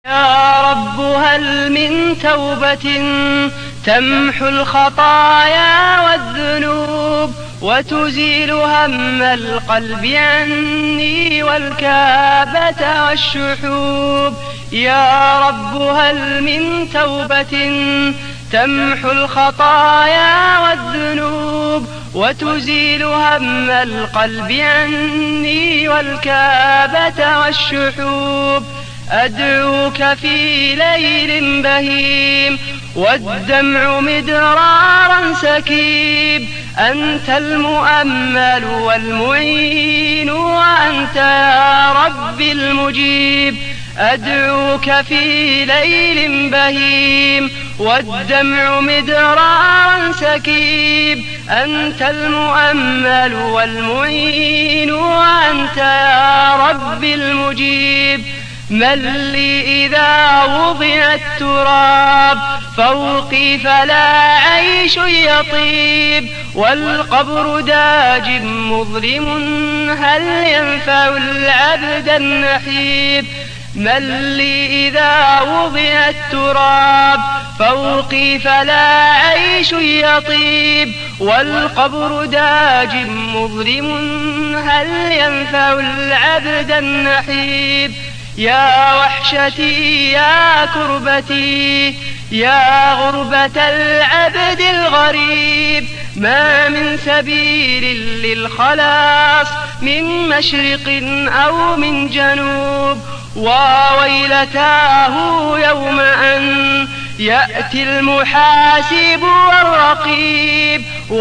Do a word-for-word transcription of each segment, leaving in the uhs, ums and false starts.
يا رب هل من توبة تمحو الخطايا والذنوب وتزيل هم القلب عني والكابة والشحوب. يا رب هل من توبة تمحو الخطايا والذنوب وتزيل هم القلب عني والكابة والشحوب. أدعوك في ليل بهيم والدمع مدرارا سكيب، أنت المؤمل والمعين وأنت يا رب المجيب. أدعوك في ليل بهيم والدمع مدرارا سكيب، أنت المؤمل والمعين وأنت يا رب المجيب. من لي إذا وضع التراب فوقي فلا عيش يطيب، والقبر داج مظلم هل ينفع العبد النحيب. من لي إذا وضع التراب فوقي فلا عيش يطيب، والقبر داج مظلم هل ينفع العبد النحيب. يا وحشتي يا كربتي يا غربة العبد الغريب، ما من سبيل للخلاص من مشرق أو من جنوب. وويلتاه يوم أن يأتي المحاسب والرقيب،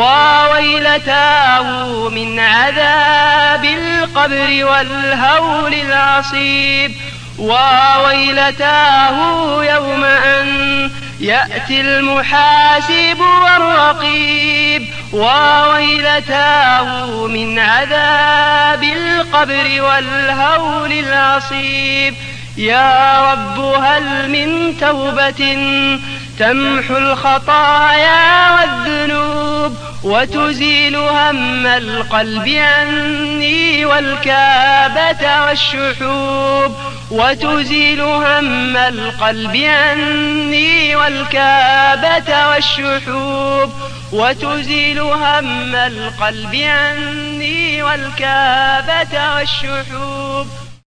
وويلتاه من عذاب القبر والهول العصيب. وويلتاه يوم أن يأتي المحاسب والرقيب، وويلتاه من عذاب القبر والهول العصيب. يا رب هل من توبة تمحو الخطايا والذنوب وتزيل هم القلب عني والكابة والشحوب. وتزيل هم القلب عني والكابة والشحوب. وتزيل هم القلب عني والكابة والشحوب.